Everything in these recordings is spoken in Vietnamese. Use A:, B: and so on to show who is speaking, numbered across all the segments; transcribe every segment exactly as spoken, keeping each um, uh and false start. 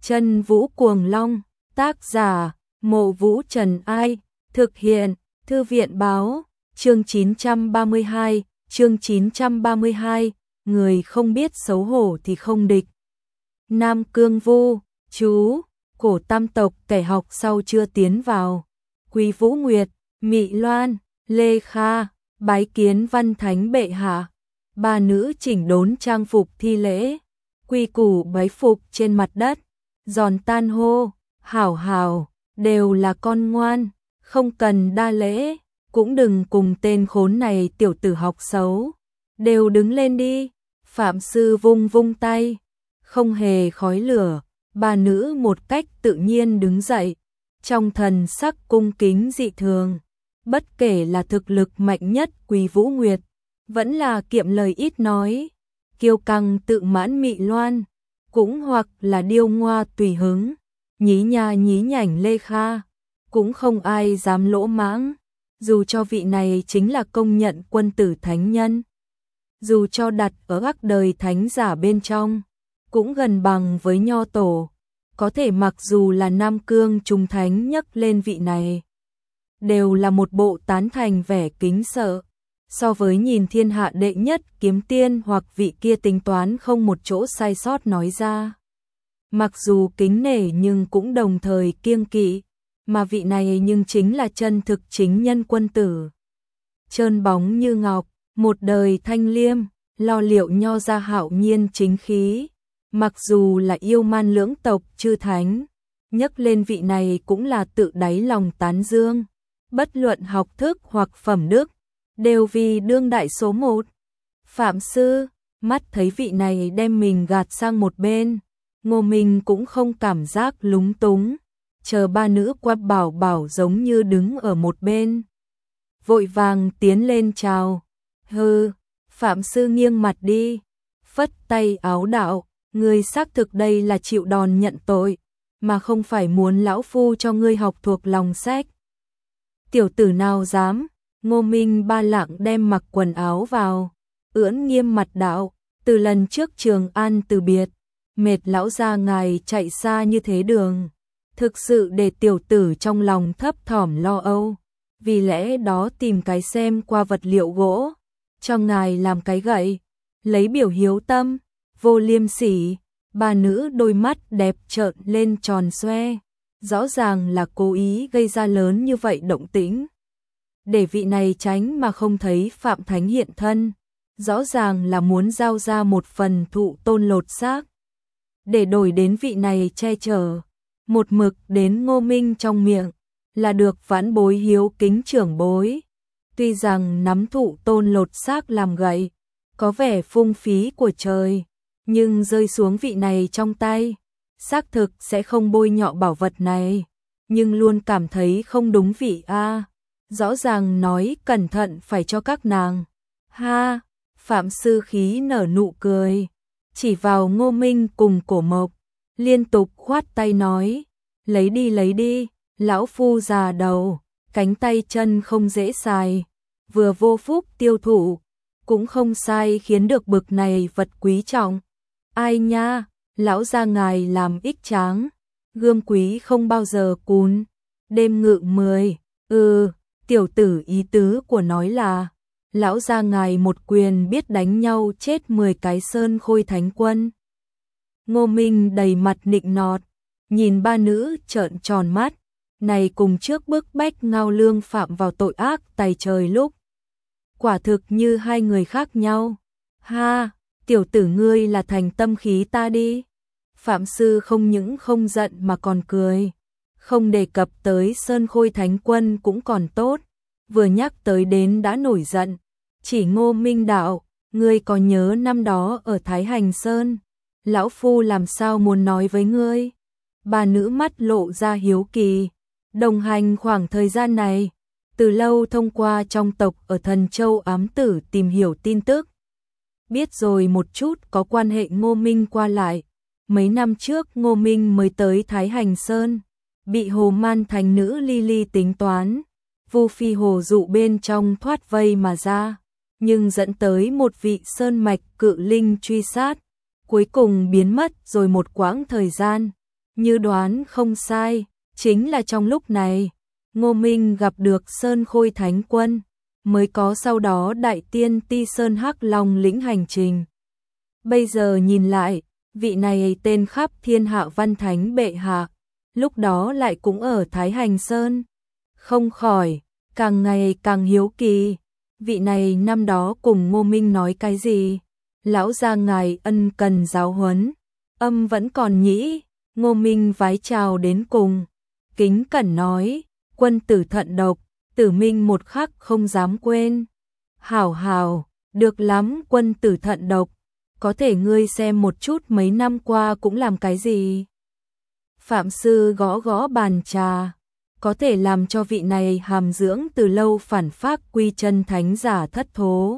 A: Chân Vũ Cuồng Long, tác giả, Mộ Vũ Trần Ai, thực hiện, Thư viện báo, chương chín trăm ba mươi hai, chương chín trăm ba mươi hai, người không biết xấu hổ thì không địch. Nam Cương Vu, chú, cổ tam tộc kẻ học sau chưa tiến vào. Quý Vũ Nguyệt, Mị Loan, Lê Kha, bái kiến Văn Thánh bệ hạ. Ba nữ chỉnh đốn trang phục thi lễ, quy củ bái phục trên mặt đất, giòn tan hô, hảo hảo, đều là con ngoan, không cần đa lễ, cũng đừng cùng tên khốn này tiểu tử học xấu, đều đứng lên đi. Phạm sư vung vung tay, không hề khói lửa, ba nữ một cách tự nhiên đứng dậy, trong thần sắc cung kính dị thường. Bất kể là thực lực mạnh nhất Quý Vũ Nguyệt, vẫn là kiệm lời ít nói, kiêu căng tự mãn Mị Loan, cũng hoặc là điêu ngoa tùy hứng, nhí nha nhí nhảnh Lê Kha, cũng không ai dám lỗ mãng, dù cho vị này chính là công nhận quân tử thánh nhân. Dù cho đặt ở các đời thánh giả bên trong, cũng gần bằng với nho tổ, có thể mặc dù là Nam Cương trung thánh nhắc lên vị này, đều là một bộ tán thành vẻ kính sợ, so với nhìn thiên hạ đệ nhất kiếm tiên hoặc vị kia tính toán không một chỗ sai sót nói ra. Mặc dù kính nể nhưng cũng đồng thời kiêng kỵ, mà vị này nhưng chính là chân thực chính nhân quân tử. Trơn bóng như ngọc, một đời thanh liêm, lo liệu nho ra hạo nhiên chính khí, mặc dù là yêu man lưỡng tộc chư thánh, nhắc lên vị này cũng là tự đáy lòng tán dương, bất luận học thức hoặc phẩm đức, đều vì đương đại số một. Phạm sư, mắt thấy vị này đem mình gạt sang một bên, Ngô Minh cũng không cảm giác lúng túng, chờ ba nữ qua bảo bảo giống như đứng ở một bên. Vội vàng tiến lên chào, hừ, Phạm sư nghiêng mặt đi, phất tay áo đạo, ngươi xác thực đây là chịu đòn nhận tội, mà không phải muốn lão phu cho ngươi học thuộc lòng sách. Tiểu tử nào dám? Ngô Minh ba lạng đem mặc quần áo vào, ưỡn nghiêm mặt đạo, từ lần trước Trường An từ biệt, mệt lão gia ngài chạy xa như thế đường, thực sự để tiểu tử trong lòng thấp thỏm lo âu, vì lẽ đó tìm cái xem qua vật liệu gỗ, cho ngài làm cái gậy, lấy biểu hiếu tâm. Vô liêm sỉ, ba nữ đôi mắt đẹp trợn lên tròn xoe, rõ ràng là cố ý gây ra lớn như vậy động tĩnh. Để vị này tránh mà không thấy Phạm Thánh hiện thân, rõ ràng là muốn giao ra một phần thụ tôn lột xác. Để đổi đến vị này che chở, một mực đến Ngô Minh trong miệng, là được vãn bối hiếu kính trưởng bối. Tuy rằng nắm thụ tôn lột xác làm gậy, có vẻ phung phí của trời, nhưng rơi xuống vị này trong tay, xác thực sẽ không bôi nhọ bảo vật này, nhưng luôn cảm thấy không đúng vị a. Rõ ràng nói cẩn thận phải cho các nàng. Ha, Phạm sư khí nở nụ cười, chỉ vào Ngô Minh cùng Cổ Mộc, liên tục khoát tay nói, lấy đi lấy đi, lão phu già đầu, cánh tay chân không dễ xài, vừa vô phúc tiêu thụ, cũng không sai khiến được bực này vật quý trọng. Ai nha, lão gia ngài làm ích tráng, gươm quý không bao giờ cún, đêm ngự mười, ừ, tiểu tử ý tứ của nói là, lão gia ngài một quyền biết đánh nhau chết mười cái sơn khôi thánh quân. Ngô Minh đầy mặt nịnh nọt, nhìn ba nữ trợn tròn mắt, này cùng trước bức bách Ngao Lương phạm vào tội ác tày trời lúc. Quả thực như hai người khác nhau. Ha, tiểu tử ngươi là thành tâm khí ta đi. Phạm sư không những không giận mà còn cười. Không đề cập tới Sơn Khôi Thánh Quân cũng còn tốt. Vừa nhắc tới đến đã nổi giận. Chỉ Ngô Minh đạo, ngươi có nhớ năm đó ở Thái Hành Sơn, lão phu làm sao muốn nói với ngươi. Bà nữ mắt lộ ra hiếu kỳ. Đồng hành khoảng thời gian này, từ lâu thông qua trong tộc ở Thần Châu ám tử tìm hiểu tin tức. Biết rồi một chút có quan hệ Ngô Minh qua lại. Mấy năm trước Ngô Minh mới tới Thái Hành Sơn, bị Hồ Man thành nữ Ly Ly tính toán, Vu Phi Hồ dụ bên trong thoát vây mà ra, nhưng dẫn tới một vị sơn mạch cự linh truy sát, cuối cùng biến mất rồi một quãng thời gian, Như đoán không sai, chính là trong lúc này, Ngô Minh gặp được Sơn Khôi Thánh Quân, mới có sau đó Đại Tiên Ti Sơn Hắc Long lĩnh hành trình. Bây giờ nhìn lại, vị này tên khắp thiên hạ văn thánh bệ hạ, lúc đó lại cũng ở Thái Hành Sơn. Không khỏi, càng ngày càng hiếu kỳ, vị này năm đó cùng Ngô Minh nói cái gì? Lão gia ngài ân cần giáo huấn, âm vẫn còn nhĩ. Ngô Minh vái chào đến cùng, kính cẩn nói, quân tử thận độc, tử minh một khắc không dám quên. Hảo hảo, được lắm quân tử thận độc, có thể ngươi xem một chút mấy năm qua cũng làm cái gì. Phạm sư gõ gõ bàn trà, có thể làm cho vị này hàm dưỡng từ lâu phản phác quy chân thánh giả thất thố.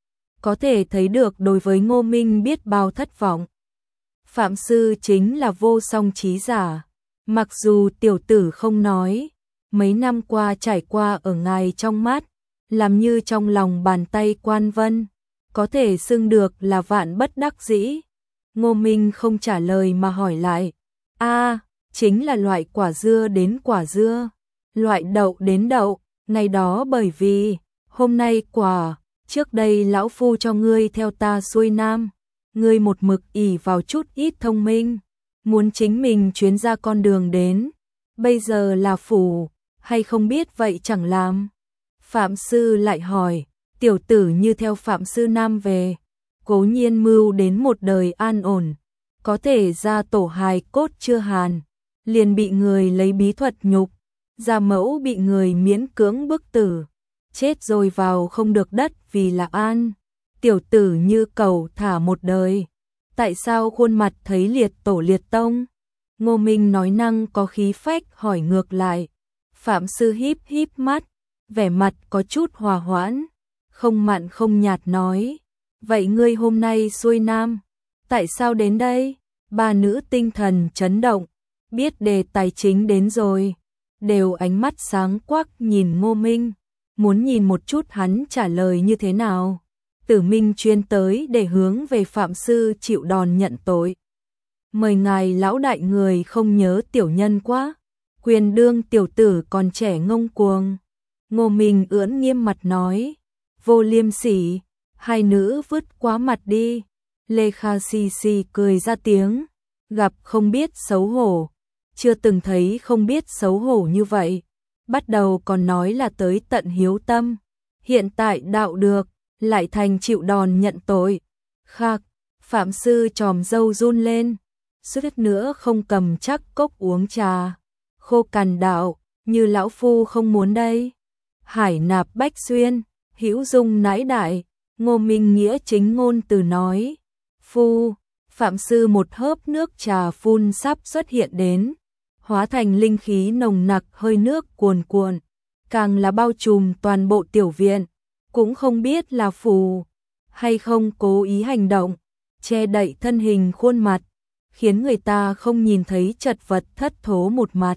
A: Có thể thấy được đối với Ngô Minh biết bao thất vọng. Phạm sư chính là vô song trí giả, mặc dù tiểu tử không nói, mấy năm qua trải qua ở ngài trong mắt, làm như trong lòng bàn tay quan vân, có thể xưng được là vạn bất đắc dĩ. Ngô Minh không trả lời mà hỏi lại, a chính là loại quả dưa đến quả dưa, loại đậu đến đậu, ngày đó bởi vì, hôm nay quả, trước đây lão phu cho ngươi theo ta xuôi nam, ngươi một mực ỷ vào chút ít thông minh, muốn chính mình chuyến ra con đường đến, bây giờ là phủ, hay không biết vậy chẳng làm. Phạm sư lại hỏi, tiểu tử như theo Phạm sư nam về, cố nhiên mưu đến một đời an ổn, có thể ra tổ hài cốt chưa hàn, liền bị người lấy bí thuật nhục, gia mẫu bị người miễn cưỡng bức tử, chết rồi vào không được đất vì là an. Tiểu tử như cầu thả một đời, tại sao khuôn mặt thấy liệt tổ liệt tông? Ngô Minh nói năng có khí phách hỏi ngược lại. Phạm sư híp híp mắt, vẻ mặt có chút hòa hoãn, không mặn không nhạt nói, vậy ngươi hôm nay xuôi nam, tại sao đến đây? Ba nữ tinh thần chấn động, biết đề tài chính đến rồi, đều ánh mắt sáng quắc nhìn Ngô Minh, muốn nhìn một chút hắn trả lời như thế nào. Tử Minh chuyên tới để hướng về Phạm sư chịu đòn nhận tội. Mời ngài lão đại người không nhớ tiểu nhân quá, quyền đương tiểu tử còn trẻ ngông cuồng. Ngô Minh ưỡn nghiêm mặt nói, vô liêm sỉ, hai nữ vứt quá mặt đi. Lê Kha xì xì cười ra tiếng, gặp không biết xấu hổ, chưa từng thấy không biết xấu hổ như vậy. Bắt đầu còn nói là tới tận hiếu tâm, hiện tại đạo được, lại thành chịu đòn nhận tội. Khạc, Phạm sư tròm dâu run lên, suýt nữa không cầm chắc cốc uống trà. Khô cằn đạo, như lão phu không muốn đây. Hải nạp bách xuyên, hữu dung nãi đại, Ngô Minh nghĩa chính ngôn từ nói. Phu, Phạm sư một hớp nước trà phun sắp xuất hiện đến, hóa thành linh khí nồng nặc hơi nước cuồn cuộn, càng là bao trùm toàn bộ tiểu viện, cũng không biết là phù hay không cố ý hành động, che đậy thân hình khuôn mặt, khiến người ta không nhìn thấy chật vật thất thố một mặt.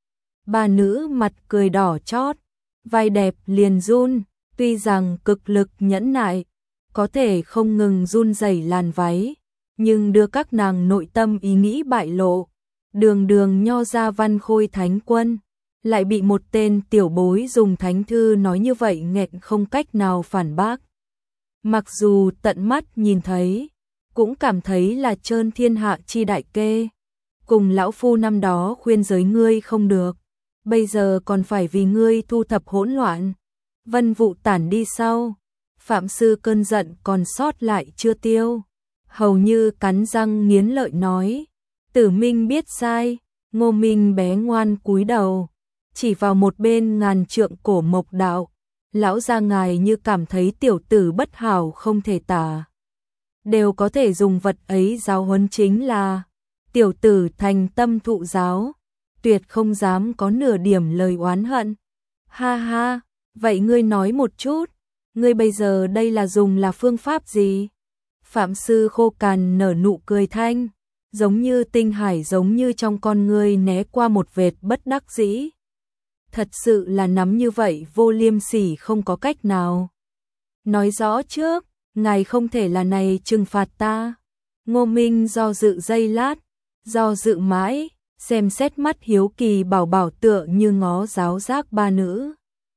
A: Ba nữ mặt cười đỏ chót, vai đẹp liền run, tuy rằng cực lực nhẫn nại, có thể không ngừng run rẩy làn váy, nhưng đưa các nàng nội tâm ý nghĩ bại lộ. Đường đường nho gia Văn Khôi Thánh Quân, lại bị một tên tiểu bối dùng thánh thư nói như vậy nghẹn không cách nào phản bác. Mặc dù tận mắt nhìn thấy, cũng cảm thấy là trơn thiên hạ chi đại kê. Cùng lão phu năm đó khuyên giới ngươi không được, bây giờ còn phải vì ngươi thu thập hỗn loạn. Vân vụ tản đi sau, Phạm sư cơn giận còn sót lại chưa tiêu, hầu như cắn răng nghiến lợi nói, Tử Minh biết sai. Ngô Minh bé ngoan cúi đầu, chỉ vào một bên ngàn trượng cổ mộc đạo, lão gia ngài như cảm thấy tiểu tử bất hảo không thể tả, đều có thể dùng vật ấy giáo huấn, chính là tiểu tử thành tâm thụ giáo, tuyệt không dám có nửa điểm lời oán hận. Ha ha, vậy ngươi nói một chút, ngươi bây giờ đây là dùng là phương pháp gì? Phạm sư khô cằn nở nụ cười thanh, giống như tinh hải, giống như trong con ngươi né qua một vệt bất đắc dĩ. Thật sự là nắm như vậy vô liêm sỉ không có cách nào. Nói rõ trước, ngài không thể là này trừng phạt ta. Ngô Minh do dự giây lát, do dự mãi, xem xét mắt hiếu kỳ bảo bảo tựa như ngó giáo giác ba nữ.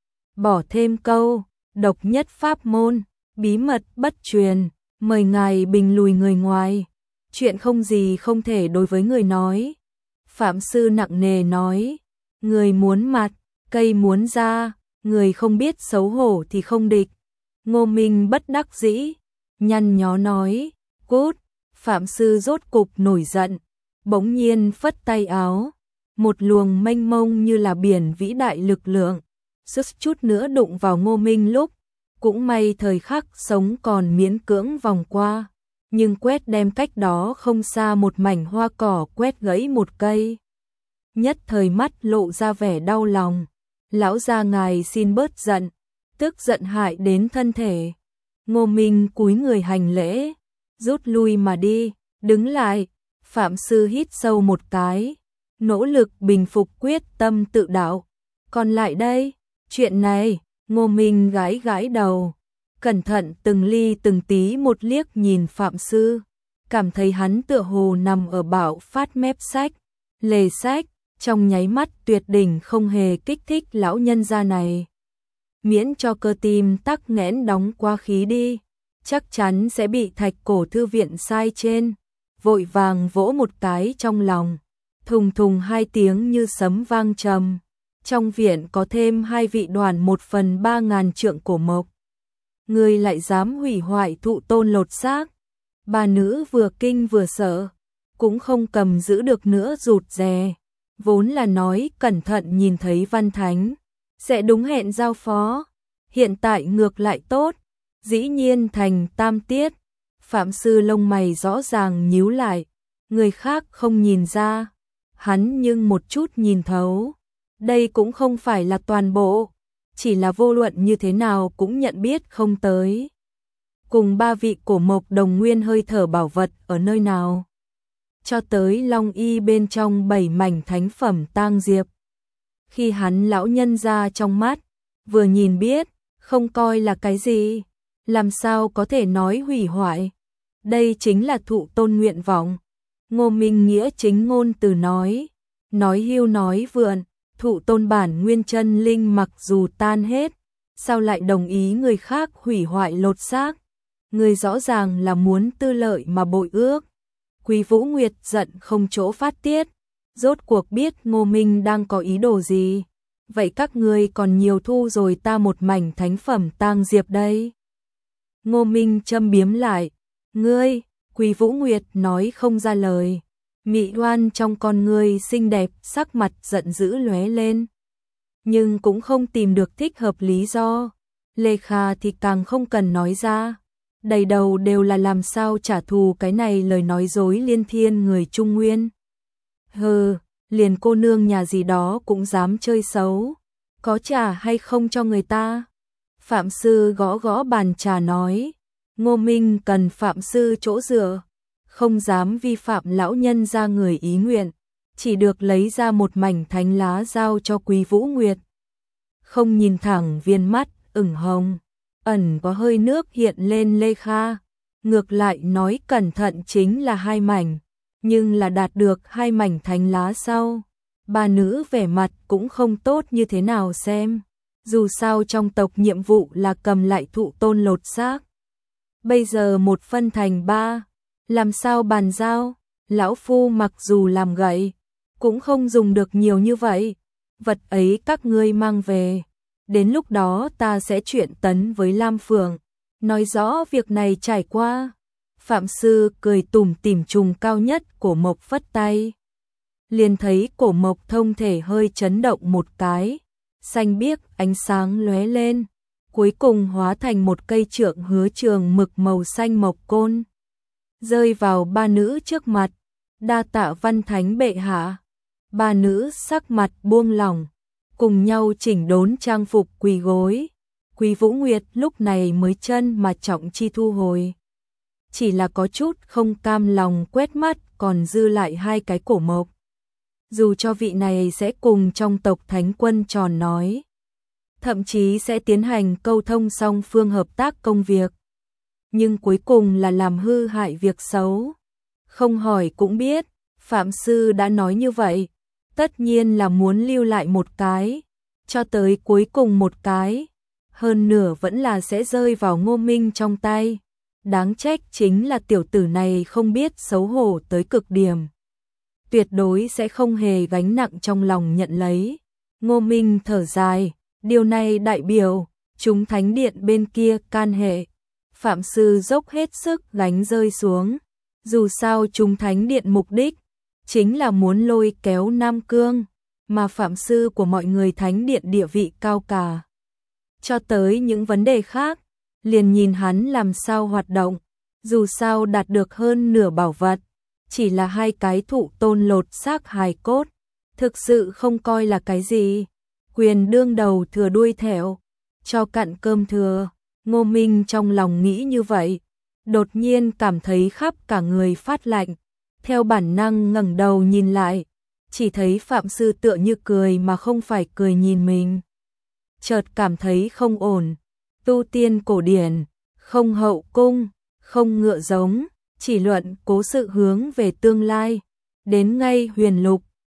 A: Bỏ thêm câu, độc nhất pháp môn, bí mật bất truyền, mời ngài bình lùi người ngoài. Chuyện không gì không thể đối với người nói. Phạm sư nặng nề nói, người muốn mặt, cây muốn ra, người không biết xấu hổ thì không địch. Ngô Minh bất đắc dĩ, nhăn nhó nói, cút. Phạm sư rốt cục nổi giận, bỗng nhiên phất tay áo, một luồng mênh mông như là biển vĩ đại lực lượng, suýt chút nữa đụng vào Ngô Minh lúc, cũng may thời khắc sống còn miễn cưỡng vòng qua, nhưng quét đem cách đó không xa một mảnh hoa cỏ quét gãy một cây. Nhất thời mắt lộ ra vẻ đau lòng, lão gia ngài xin bớt giận, tức giận hại đến thân thể. Ngô Minh cúi người hành lễ, rút lui mà đi, đứng lại. Phạm sư hít sâu một cái, nỗ lực bình phục quyết tâm tự đạo. Còn lại đây, chuyện này, Ngô Minh gãi gãi đầu, cẩn thận từng ly từng tí một liếc nhìn Phạm sư, cảm thấy hắn tựa hồ nằm ở bạo phát mép sách, lề sách, trong nháy mắt tuyệt đỉnh không hề kích thích lão nhân gia này. Miễn cho cơ tim tắc nghẽn đóng quá khí đi, chắc chắn sẽ bị Thạch Cổ thư viện sai trên. Vội vàng vỗ một cái trong lòng, thùng thùng hai tiếng như sấm vang trầm. Trong viện có thêm hai vị đoàn một phần ba ngàn trượng cổ mộc. Người lại dám hủy hoại thụ tôn lột xác. Bà nữ vừa kinh vừa sợ, cũng không cầm giữ được nữa rụt rè. Vốn là nói cẩn thận nhìn thấy Văn Thánh, sẽ đúng hẹn giao phó. Hiện tại ngược lại tốt, dĩ nhiên thành tam tiết. Phạm sư lông mày rõ ràng nhíu lại, người khác không nhìn ra, hắn nhưng một chút nhìn thấu. Đây cũng không phải là toàn bộ, chỉ là vô luận như thế nào cũng nhận biết không tới. Cùng ba vị cổ mộc đồng nguyên hơi thở bảo vật ở nơi nào. Cho tới long y bên trong bảy mảnh thánh phẩm tang diệp. Khi hắn lão nhân ra trong mắt, vừa nhìn biết, không coi là cái gì, làm sao có thể nói hủy hoại. Đây chính là thụ tôn nguyện vọng. Ngô Minh nghĩa chính ngôn từ nói, nói hưu nói vượn, thụ tôn bản nguyên chân linh mặc dù tan hết, sao lại đồng ý người khác hủy hoại lột xác? Người rõ ràng là muốn tư lợi mà bội ước. Quý Vũ Nguyệt giận không chỗ phát tiết, rốt cuộc biết Ngô Minh đang có ý đồ gì. Vậy các ngươi còn nhiều thu rồi ta một mảnh thánh phẩm tang diệp đây. Ngô Minh châm biếm lại, ngươi, Quý Vũ Nguyệt nói không ra lời. Mị đoan trong con ngươi xinh đẹp, sắc mặt giận dữ lóe lên. Nhưng cũng không tìm được thích hợp lý do. Lê Kha thì càng không cần nói ra. Đầy đầu đều là làm sao trả thù cái này lời nói dối liên thiên người Trung Nguyên. Hừ, liền cô nương nhà gì đó cũng dám chơi xấu. Có trả hay không cho người ta? Phạm sư gõ gõ bàn trà nói. Ngô Minh cần Phạm sư chỗ dựa, không dám vi phạm lão nhân ra người ý nguyện, chỉ được lấy ra một mảnh thánh lá giao cho Quý Vũ Nguyệt. Không nhìn thẳng viên mắt, ửng hồng, ẩn có hơi nước hiện lên Lê Kha, ngược lại nói cẩn thận chính là hai mảnh, nhưng là đạt được hai mảnh thánh lá sau. Bà nữ vẻ mặt cũng không tốt như thế nào xem, dù sao trong tộc nhiệm vụ là cầm lại thụ tôn lột xác. Bây giờ một phân thành ba, làm sao bàn giao? Lão phu mặc dù làm gậy, cũng không dùng được nhiều như vậy. Vật ấy các ngươi mang về, đến lúc đó ta sẽ chuyện tấn với Lam Phượng, nói rõ việc này trải qua. Phạm sư cười tủm tỉm trùng cao nhất cổ mộc phất tay. Liền thấy cổ mộc thông thể hơi chấn động một cái, xanh biếc ánh sáng lóe lên, cuối cùng hóa thành một cây trượng hứa trường mực màu xanh mộc côn, rơi vào ba nữ trước mặt. Đa tạ Văn Thánh bệ hạ. Ba nữ sắc mặt buông lỏng, cùng nhau chỉnh đốn trang phục quỳ gối. Quý Vũ Nguyệt lúc này mới chân mà trọng chi thu hồi, chỉ là có chút không cam lòng quét mắt còn dư lại hai cái cổ mộc. Dù cho vị này sẽ cùng trong tộc thánh quân tròn nói, thậm chí sẽ tiến hành câu thông song phương hợp tác công việc, nhưng cuối cùng là làm hư hại việc xấu. Không hỏi cũng biết, Phạm sư đã nói như vậy, tất nhiên là muốn lưu lại một cái, cho tới cuối cùng một cái, hơn nửa vẫn là sẽ rơi vào Ngô Minh trong tay. Đáng trách chính là tiểu tử này không biết xấu hổ tới cực điểm. Tuyệt đối sẽ không hề gánh nặng trong lòng nhận lấy. Ngô Minh thở dài, điều này đại biểu, chúng thánh điện bên kia can hệ. Phạm sư dốc hết sức gánh rơi xuống. Dù sao chúng thánh điện mục đích, chính là muốn lôi kéo Nam Cương, mà phạm sư của mọi người thánh điện địa vị cao cả. Cho tới những vấn đề khác, liền nhìn hắn làm sao hoạt động. Dù sao đạt được hơn nửa bảo vật, chỉ là hai cái thụ tôn lột xác hài cốt, thực sự không coi là cái gì. Quyền đương đầu thừa đuôi thẻo, cho cặn cơm thừa. Ngô Minh trong lòng nghĩ như vậy, đột nhiên cảm thấy khắp cả người phát lạnh, theo bản năng ngẩng đầu nhìn lại, chỉ thấy phạm sư tựa như cười mà không phải cười nhìn mình. Chợt cảm thấy không ổn, tu tiên cổ điển, không hậu cung, không ngựa giống, chỉ luận cố sự hướng về tương lai, đến ngay huyền lục,